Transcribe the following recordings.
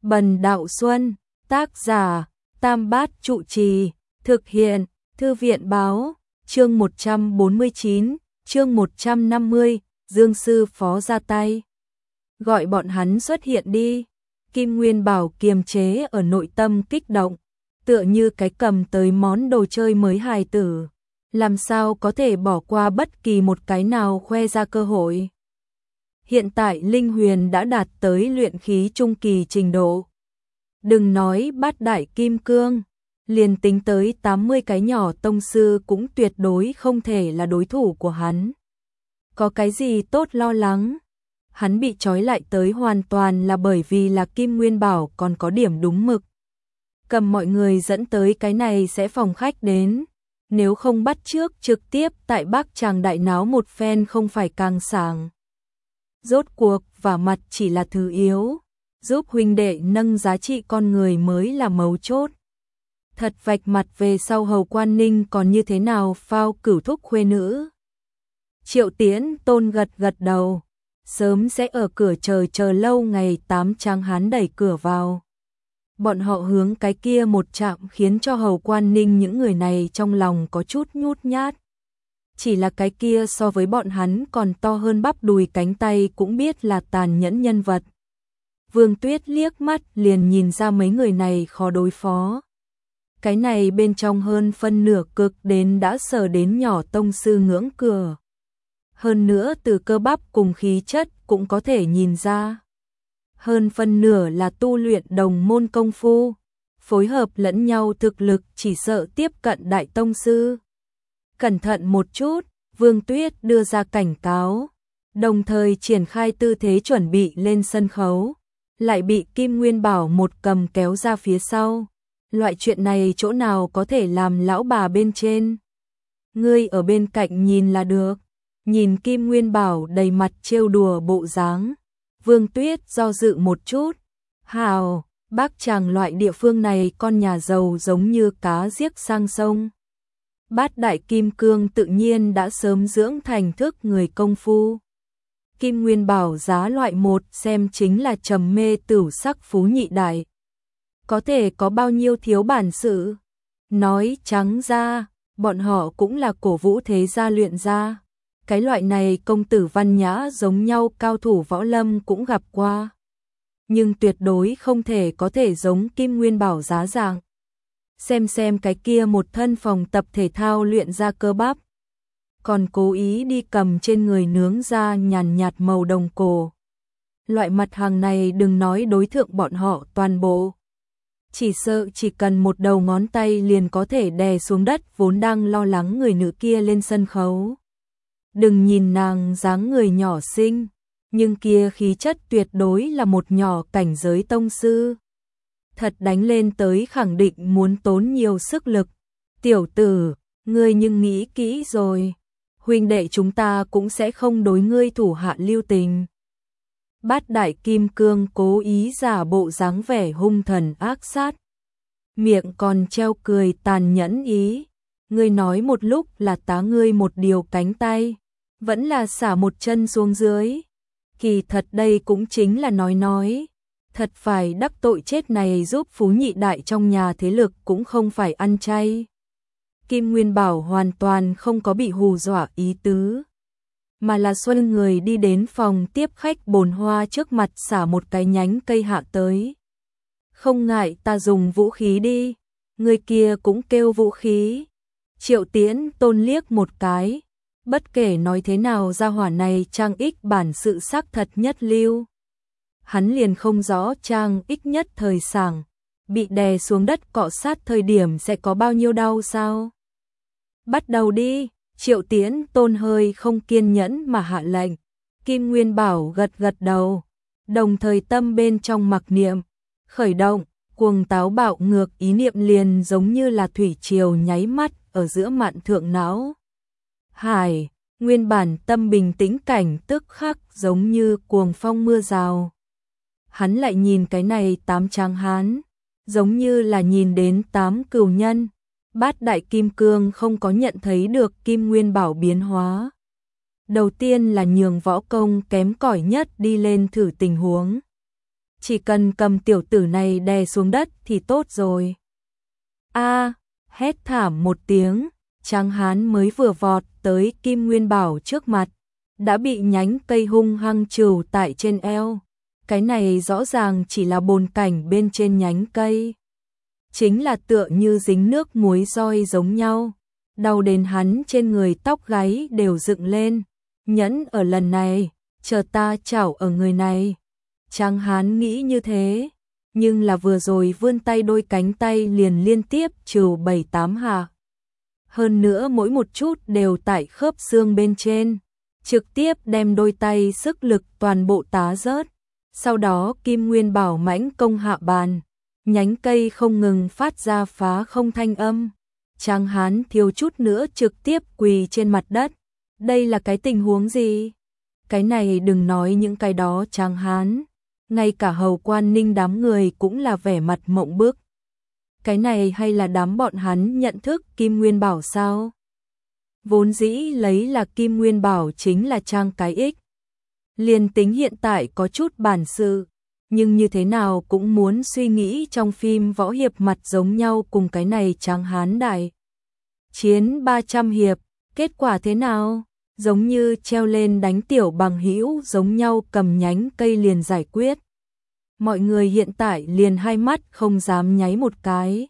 Bần Đạo Xuân, tác giả, Tam Bát Trụ Trì, thực hiện, Thư viện Báo, chương 149, chương 150, Dương Sư Phó ra tay. Gọi bọn hắn xuất hiện đi. Kim Nguyên Bảo kiềm chế ở nội tâm kích động, tựa như cái cầm tới món đồ chơi mới hài tử, làm sao có thể bỏ qua bất kỳ một cái nào khoe ra cơ hội. Hiện tại Linh Huyền đã đạt tới luyện khí trung kỳ trình độ. Đừng nói bát đại kim cương, liền tính tới 80 cái nhỏ tông sư cũng tuyệt đối không thể là đối thủ của hắn. Có cái gì tốt lo lắng? Hắn bị trói lại tới hoàn toàn là bởi vì là Kim Nguyên Bảo còn có điểm đúng mực. Cầm mọi người dẫn tới cái này sẽ phòng khách đến, nếu không bắt trước trực tiếp tại Bắc Tràng đại náo một phen không phải càng sảng. Rốt cuộc vả mặt chỉ là thứ yếu, giúp huynh đệ nâng giá trị con người mới là mấu chốt. Thật vạch mặt về sau Hầu Quan Ninh còn như thế nào phao cửu thúc khuê nữ. Triệu Tiễn Tôn gật gật đầu, sớm sẽ ở cửa chờ lâu ngày 8 tráng hán đẩy cửa vào. Bọn họ hướng cái kia một chạm khiến cho Hầu Quan Ninh những người này trong lòng có chút nhút nhát. Chỉ là cái kia so với bọn hắn còn to hơn bắp đùi cánh tay cũng biết là tàn nhẫn nhân vật. Vương Tuyết liếc mắt liền nhìn ra mấy người này khó đối phó. Cái này bên trong hơn phân nửa cực đến đã sờ đến nhỏ tông sư ngưỡng cửa. Hơn nữa từ cơ bắp cùng khí chất cũng có thể nhìn ra. Hơn phân nửa là tu luyện đồng môn công phu, phối hợp lẫn nhau thực lực chỉ sợ tiếp cận đại tông sư. Cẩn thận một chút, Vương Tuyết đưa ra cảnh cáo, đồng thời triển khai tư thế chuẩn bị lên sân khấu, lại bị Kim Nguyên Bảo một cầm kéo ra phía sau. Loại chuyện này chỗ nào có thể làm lão bà bên trên. Ngươi ở bên cạnh nhìn là được. Nhìn Kim Nguyên Bảo đầy mặt trêu đùa bộ dáng, Vương Tuyết do dự một chút. Hào, Bắc Tràng loại địa phương này con nhà giàu giống như cá giếc sang sông. Bát đại kim cương tự nhiên đã sớm dưỡng thành thức người công phu. Kim Nguyên Bảo giá loại một xem chính là trầm mê tửu sắc phú nhị đại. Có thể có bao nhiêu thiếu bản sự. Nói trắng ra, bọn họ cũng là cổ vũ thế gia luyện gia. Cái loại này công tử văn nhã giống nhau cao thủ võ lâm cũng gặp qua. Nhưng tuyệt đối không thể có thể giống Kim Nguyên Bảo giá dạng. Xem cái kia một thân phòng tập thể thao luyện ra cơ bắp. Còn cố ý đi cầm trên người nướng ra nhàn nhạt màu đồng cổ. Loại mặt hàng này đừng nói đối thượng bọn họ toàn bộ. Chỉ sợ chỉ cần một đầu ngón tay liền có thể đè xuống đất vốn đang lo lắng người nữ kia lên sân khấu. Đừng nhìn nàng dáng người nhỏ xinh, nhưng kia khí chất tuyệt đối là một nhỏ cảnh giới tông sư. Thật đánh lên tới khẳng định muốn tốn nhiều sức lực. Tiểu tử, ngươi nhưng nghĩ kỹ rồi, huynh đệ chúng ta cũng sẽ không đối ngươi thủ hạ lưu tình. Bát đại kim cương cố ý giả bộ dáng vẻ hung thần ác sát, miệng còn treo cười tàn nhẫn ý. Ngươi nói một lúc là tá ngươi một điều cánh tay, vẫn là xả một chân xuống dưới. Kỳ thật đây cũng chính là nói. Thật phải đắc tội chết này giúp phú nhị đại trong nhà thế lực cũng không phải ăn chay. Kim Nguyên Bảo hoàn toàn không có bị hù dọa ý tứ, mà là xuân người đi đến phòng tiếp khách bồn hoa trước mặt xả một cái nhánh cây hạ tới. Không ngại ta dùng vũ khí đi, người kia cũng kêu vũ khí. Triệu Tiễn Tôn liếc một cái, bất kể nói thế nào gia hỏa này trang ích bản sự sắc thật nhất lưu. Hắn liền không rõ trang ích nhất thời sảng, bị đè xuống đất cọ sát thời điểm sẽ có bao nhiêu đau sao. Bắt đầu đi, Triệu Tiễn Tôn hơi không kiên nhẫn mà hạ lệnh. Kim Nguyên Bảo gật gật đầu, đồng thời tâm bên trong mặc niệm, khởi động, cuồng táo bạo ngược ý niệm liền giống như là thủy triều nháy mắt ở giữa mạn thượng não. Hải, nguyên bản tâm bình tĩnh cảnh tức khắc giống như cuồng phong mưa rào. Hắn lại nhìn cái này 8 tráng hán, giống như là nhìn đến 8 cừu nhân. Bát đại kim cương không có nhận thấy được Kim Nguyên Bảo biến hóa. Đầu tiên là nhường võ công kém cỏi nhất đi lên thử tình huống. chỉ cần cầm tiểu tử này đè xuống đất thì tốt rồi. A, hét thảm một tiếng, Tráng Hán mới vừa vọt tới Kim Nguyên Bảo trước mặt, đã bị nhánh cây hung hăng trừu tại trên eo. Cái này rõ ràng chỉ là bồn cảnh bên trên nhánh cây. Chính là tựa như dính nước muối roi giống nhau. Đau đến hắn trên người tóc gáy đều dựng lên. Nhẫn ở lần này, chờ ta chảo ở người này. Tráng Hán nghĩ như thế, nhưng là vừa rồi vươn tay đôi cánh tay liền liên tiếp trừ 7-8 hạ. Hơn nữa mỗi một chút đều tại khớp xương bên trên, trực tiếp đem đôi tay sức lực toàn bộ tá rớt. Sau đó Kim Nguyên Bảo mãnh công hạ bàn, nhánh cây không ngừng phát ra phá không thanh âm. Tráng Hán thiếu chút nữa trực tiếp quỳ trên mặt đất. Đây là cái tình huống gì? Cái này đừng nói những cái đó Tráng Hán, ngay cả Hầu Quan Ninh đám người cũng là vẻ mặt mộng bức. Cái này hay là đám bọn hắn nhận thức Kim Nguyên Bảo sao? Vốn dĩ lấy là Kim Nguyên Bảo chính là trang cái ích. Liền tính hiện tại có chút bản sự, nhưng như thế nào cũng muốn suy nghĩ trong phim võ hiệp mặt giống nhau cùng cái này Tráng Hán đại. Chiến 300 hiệp, kết quả thế nào? Giống như treo lên đánh tiểu bằng hữu giống nhau cầm nhánh cây liền giải quyết. Mọi người hiện tại liền hai mắt không dám nháy một cái.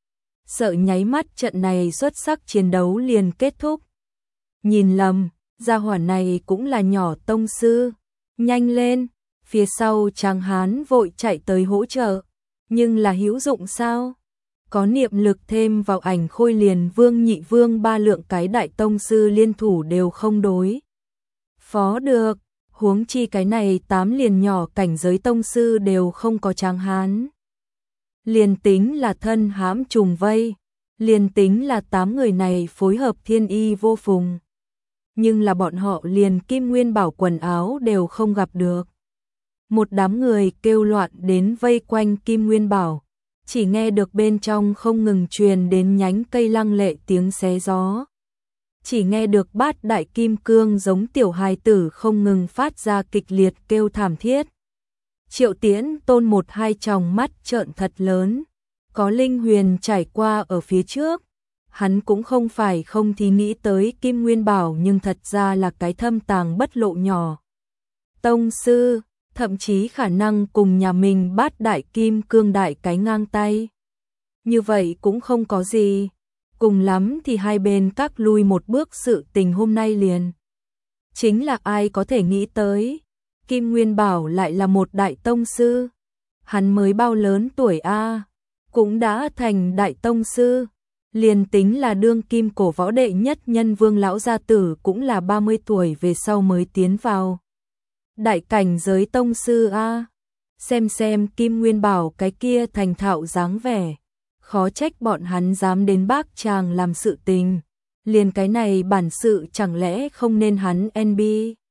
Sợ nháy mắt trận này xuất sắc chiến đấu liền kết thúc. Nhìn lầm, gia hỏa này cũng là nhỏ tông sư. Nhanh lên, phía sau Tráng Hán vội chạy tới hỗ trợ. Nhưng là hữu dụng sao? Có niệm lực thêm vào ảnh khôi liền vương nhị vương ba lượng cái đại tông sư liên thủ đều không đối phó được, huống chi cái này 8 liền nhỏ cảnh giới tông sư đều không có Tráng Hán. Liền tính là thân hãm trùng vây, liền tính là 8 người này phối hợp thiên y vô phùng, nhưng là bọn họ liền Kim Nguyên Bảo quần áo đều không gặp được. Một đám người kêu loạn đến vây quanh Kim Nguyên Bảo, chỉ nghe được bên trong không ngừng truyền đến nhánh cây lăng lệ tiếng xé gió. Chỉ nghe được bát đại kim cương giống tiểu hài tử không ngừng phát ra kịch liệt kêu thảm thiết. Triệu Tiễn Tôn một hai tròng mắt trợn thật lớn, có linh huyền trải qua ở phía trước. Hắn cũng không phải không thì nghĩ tới Kim Nguyên Bảo nhưng thật ra là cái thâm tàng bất lộ nhỏ. Tông sư, thậm chí khả năng cùng nhà mình bát đại kim cương đại cái ngang tay. Như vậy cũng không có gì, cùng lắm thì hai bên các lui một bước sự tình hôm nay liền. Chính là ai có thể nghĩ tới, Kim Nguyên Bảo lại là một đại tông sư. Hắn mới bao lớn tuổi a, cũng đã thành đại tông sư. Liền tính là đương kim cổ võ đệ nhất nhân Vương lão gia tử cũng là 30 tuổi về sau mới tiến vào đại cảnh giới tông sư a. Xem Kim Nguyên Bảo cái kia thành thạo dáng vẻ, khó trách bọn hắn dám đến Bác Tràng làm sự tình. Liền cái này bản sự chẳng lẽ không nên hắn NB.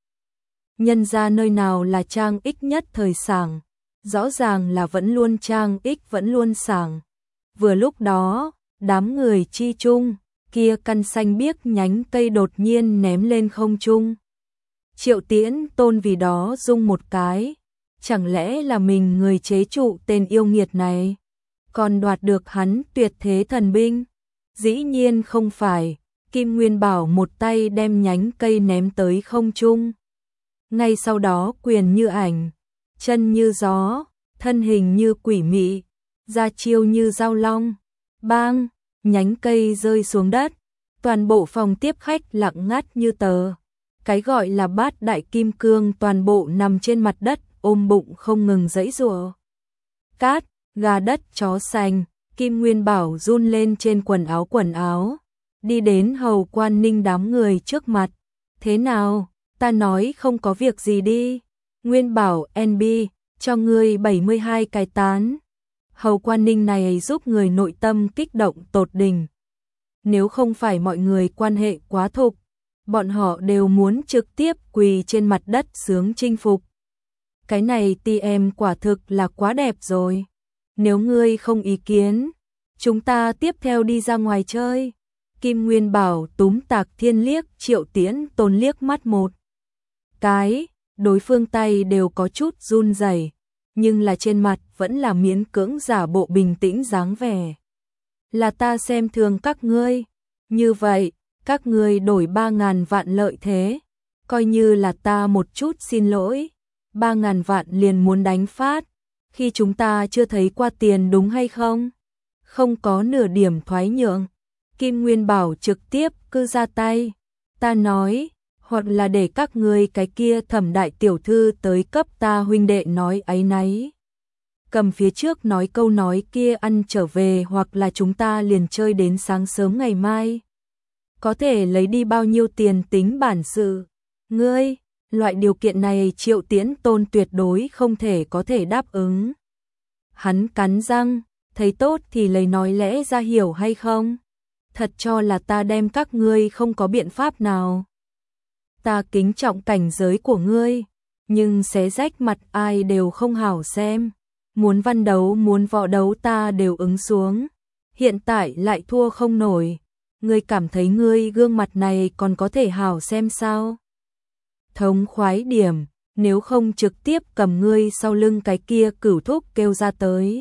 Nhân ra nơi nào là trang ích nhất thời sảng, rõ ràng là vẫn luôn trang ích vẫn luôn sảng. Vừa lúc đó, đám người chi chung, kia căn xanh biếc nhánh cây đột nhiên ném lên không trung. Triệu Tiễn Tôn vì đó rung một cái, chẳng lẽ là mình người chế trụ tên yêu nghiệt này, còn đoạt được hắn tuyệt thế thần binh? Dĩ nhiên không phải, Kim Nguyên Bảo một tay đem nhánh cây ném tới không trung. Ngay sau đó quyền như ảnh, chân như gió, thân hình như quỷ mị, ra chiêu như dao long. Bang, nhánh cây rơi xuống đất, toàn bộ phòng tiếp khách lặng ngắt như tờ. Cái gọi là bát đại kim cương toàn bộ nằm trên mặt đất, ôm bụng không ngừng giãy giụa. Cát, gà đất chó sành, Kim Nguyên Bảo run lên trên quần áo, đi đến Hầu Quan Ninh đám người trước mặt. Thế nào, ta nói không có việc gì đi. Nguyên Bảo NB, cho ngươi 72 cái tán. Hầu Quan Ninh này giúp người nội tâm kích động tột đỉnh. Nếu không phải mọi người quan hệ quá thục, bọn họ đều muốn trực tiếp quỳ trên mặt đất sướng chinh phục. Cái này TM quả thực là quá đẹp rồi. Nếu ngươi không ý kiến, chúng ta tiếp theo đi ra ngoài chơi. Kim Nguyên Bảo túm Tạc Thiên liếc Triệu Tiễn Tôn liếc mắt một cái, đối phương tay đều có chút run rẩy, nhưng là trên mặt vẫn là miễn cưỡng giả bộ bình tĩnh dáng vẻ. Là ta xem thường các ngươi, như vậy, các ngươi đổi 3.000 vạn lợi thế, coi như là ta một chút xin lỗi, 3.000 vạn liền muốn đánh phát, khi chúng ta chưa thấy qua tiền đúng hay không? Không có nửa điểm thoái nhượng. Kim Nguyên Bảo trực tiếp cứ ra tay. Ta nói, hoặc là để các ngươi cái kia Thẩm đại tiểu thư tới cấp ta huynh đệ nói áy náy. Cầm phía trước nói câu nói kia ăn trở về, hoặc là chúng ta liền chơi đến sáng sớm ngày mai. Có thể lấy đi bao nhiêu tiền tính bản sự. Ngươi, loại điều kiện này Triệu Tiễn Tôn tuyệt đối không thể có thể đáp ứng. Hắn cắn răng, thấy tốt thì lấy nói lẽ ra, hiểu hay không? Thật cho là ta đem các ngươi không có biện pháp nào. Ta kính trọng cảnh giới của ngươi, nhưng xé rách mặt ai đều không hảo xem. Muốn văn đấu muốn võ đấu ta đều ứng xuống. Hiện tại lại thua không nổi. Ngươi cảm thấy ngươi gương mặt này còn có thể hảo xem sao? Thống khoái điểm, nếu không trực tiếp cầm ngươi sau lưng cái kia Cửu thúc kêu ra tới.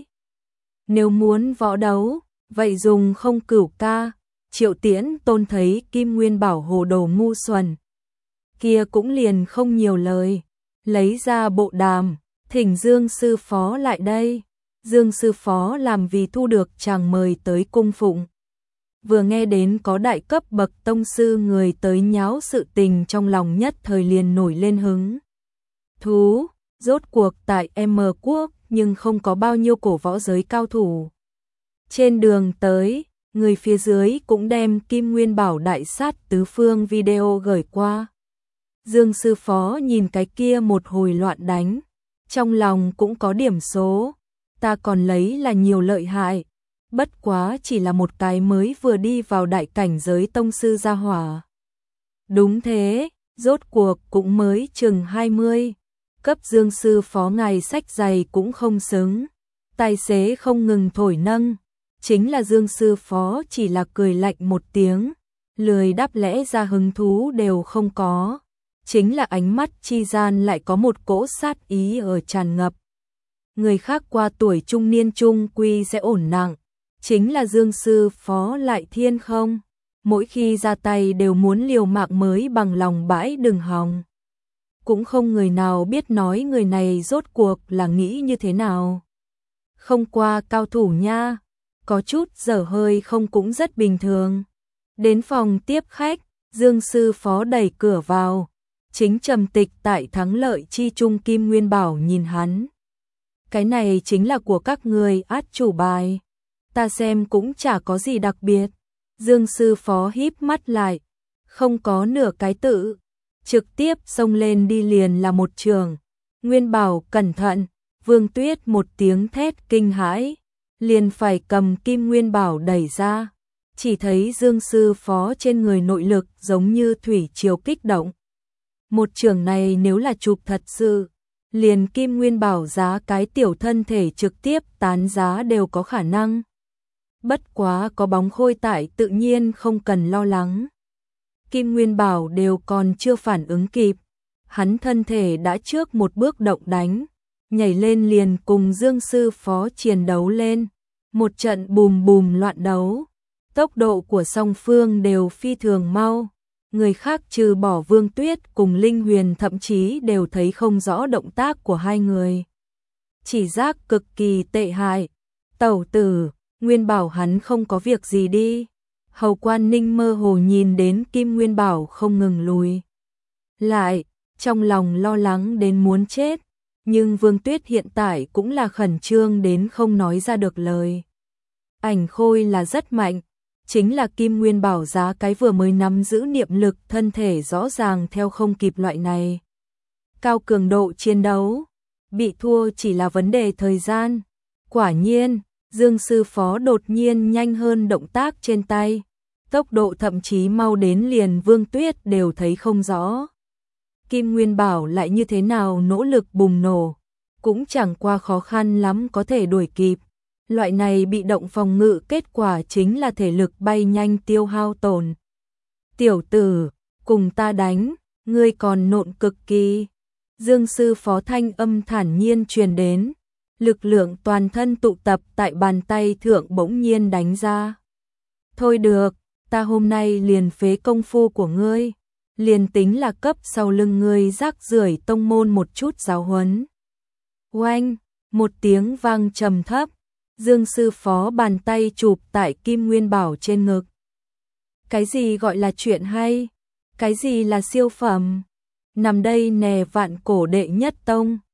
Nếu muốn võ đấu, vậy dùng không Cửu ca. Triệu Tiễn Tôn thấy Kim Nguyên Bảo hồ đồ ngu xuẩn, kia cũng liền không nhiều lời, lấy ra bộ đàm, thỉnh Dương sư phó lại đây. Dương sư phó làm vì thu được chàng mời tới cung phụng. Vừa nghe đến có đại cấp bậc tông sư người tới nháo sự tình, trong lòng nhất thời liền nổi lên hứng thú. Rốt cuộc tại M quốc nhưng không có bao nhiêu cổ võ giới cao thủ. Trên đường tới, người phía dưới cũng đem Kim Nguyên Bảo đại sát tứ phương video gửi qua. Dương sư phó nhìn cái kia một hồi loạn đánh, trong lòng cũng có điểm số. Ta còn lấy là nhiều lợi hại, bất quá chỉ là một cái mới vừa đi vào đại cảnh giới tông sư gia hỏa. Đúng thế, rốt cuộc cũng mới chừng 20. Cấp Dương sư phó ngài sách giày cũng không xứng. Tài xế không ngừng thổi nâng. Chính là Dương sư phó chỉ là cười lạnh một tiếng, lười đáp lẽ ra hứng thú đều không có. Chính là ánh mắt chi gian lại có một cỗ sát ý ở tràn ngập. Người khác qua tuổi trung niên trung quy sẽ ổn nặng, chính là Dương sư phó lại thiên không. Mỗi khi ra tay đều muốn liều mạng mới bằng lòng bãi đừng hòng. Cũng không người nào biết nói người này rốt cuộc là nghĩ như thế nào. Không qua cao thủ nha, có chút dở hơi không cũng rất bình thường. Đến phòng tiếp khách, Dương sư phó đẩy cửa vào, chính trầm tịch tại thắng lợi chi trung Kim Nguyên Bảo nhìn hắn. Cái này chính là của các người át chủ bài, ta xem cũng chả có gì đặc biệt. Dương sư phó híp mắt lại, không có nửa cái tự, trực tiếp xông lên đi liền là một trường. Nguyên Bảo cẩn thận, Vương Tuyết một tiếng thét kinh hãi, liền phải cầm Kim Nguyên Bảo đẩy ra. Chỉ thấy Dương sư phó trên người nội lực giống như thủy triều kích động. Một trường này nếu là chụp thật sự, liền Kim Nguyên Bảo giá cái tiểu thân thể trực tiếp tán giá đều có khả năng. Bất quá có bóng khôi tại tự nhiên không cần lo lắng. Kim Nguyên Bảo đều còn chưa phản ứng kịp, hắn thân thể đã trước một bước động đánh, nhảy lên liền cùng Dương sư phó chiến đấu lên. Một trận bùm bùm loạn đấu, tốc độ của song phương đều phi thường mau. Người khác trừ bỏ Vương Tuyết cùng Linh Huyền thậm chí đều thấy không rõ động tác của hai người. Chỉ giác cực kỳ tệ hại. Tẩu tử, Nguyên Bảo hắn không có việc gì đi. Hầu Quan Ninh mơ hồ nhìn đến Kim Nguyên Bảo không ngừng lùi lại, trong lòng lo lắng đến muốn chết. Nhưng Vương Tuyết hiện tại cũng là khẩn trương đến không nói ra được lời. Ảnh Khôi là rất mạnh, chính là Kim Nguyên Bảo giá cái vừa mới nắm giữ niệm lực thân thể rõ ràng theo không kịp loại này. Cao cường độ chiến đấu, bị thua chỉ là vấn đề thời gian. Quả nhiên, Dương sư phó đột nhiên nhanh hơn động tác trên tay, tốc độ thậm chí mau đến liền Vương Tuyết đều thấy không rõ. Kim Nguyên Bảo lại như thế nào nỗ lực bùng nổ, cũng chẳng qua khó khăn lắm có thể đuổi kịp. Loại này bị động phòng ngự kết quả chính là thể lực bay nhanh tiêu hao tổn. Tiểu tử, cùng ta đánh, ngươi còn nộn cực kỳ. Dương sư phó thanh âm thản nhiên truyền đến, lực lượng toàn thân tụ tập tại bàn tay thượng bỗng nhiên đánh ra. Thôi được, ta hôm nay liền phế công phu của ngươi, liền tính là cấp sau lưng ngươi rác rưởi tông môn một chút giáo huấn. Oanh, một tiếng vang trầm thấp, Dương sư phó bàn tay chụp tại Kim Nguyên Bảo trên ngực. Cái gì gọi là chuyện hay? Cái gì là siêu phẩm? Nằm đây nè vạn cổ đệ nhất tông,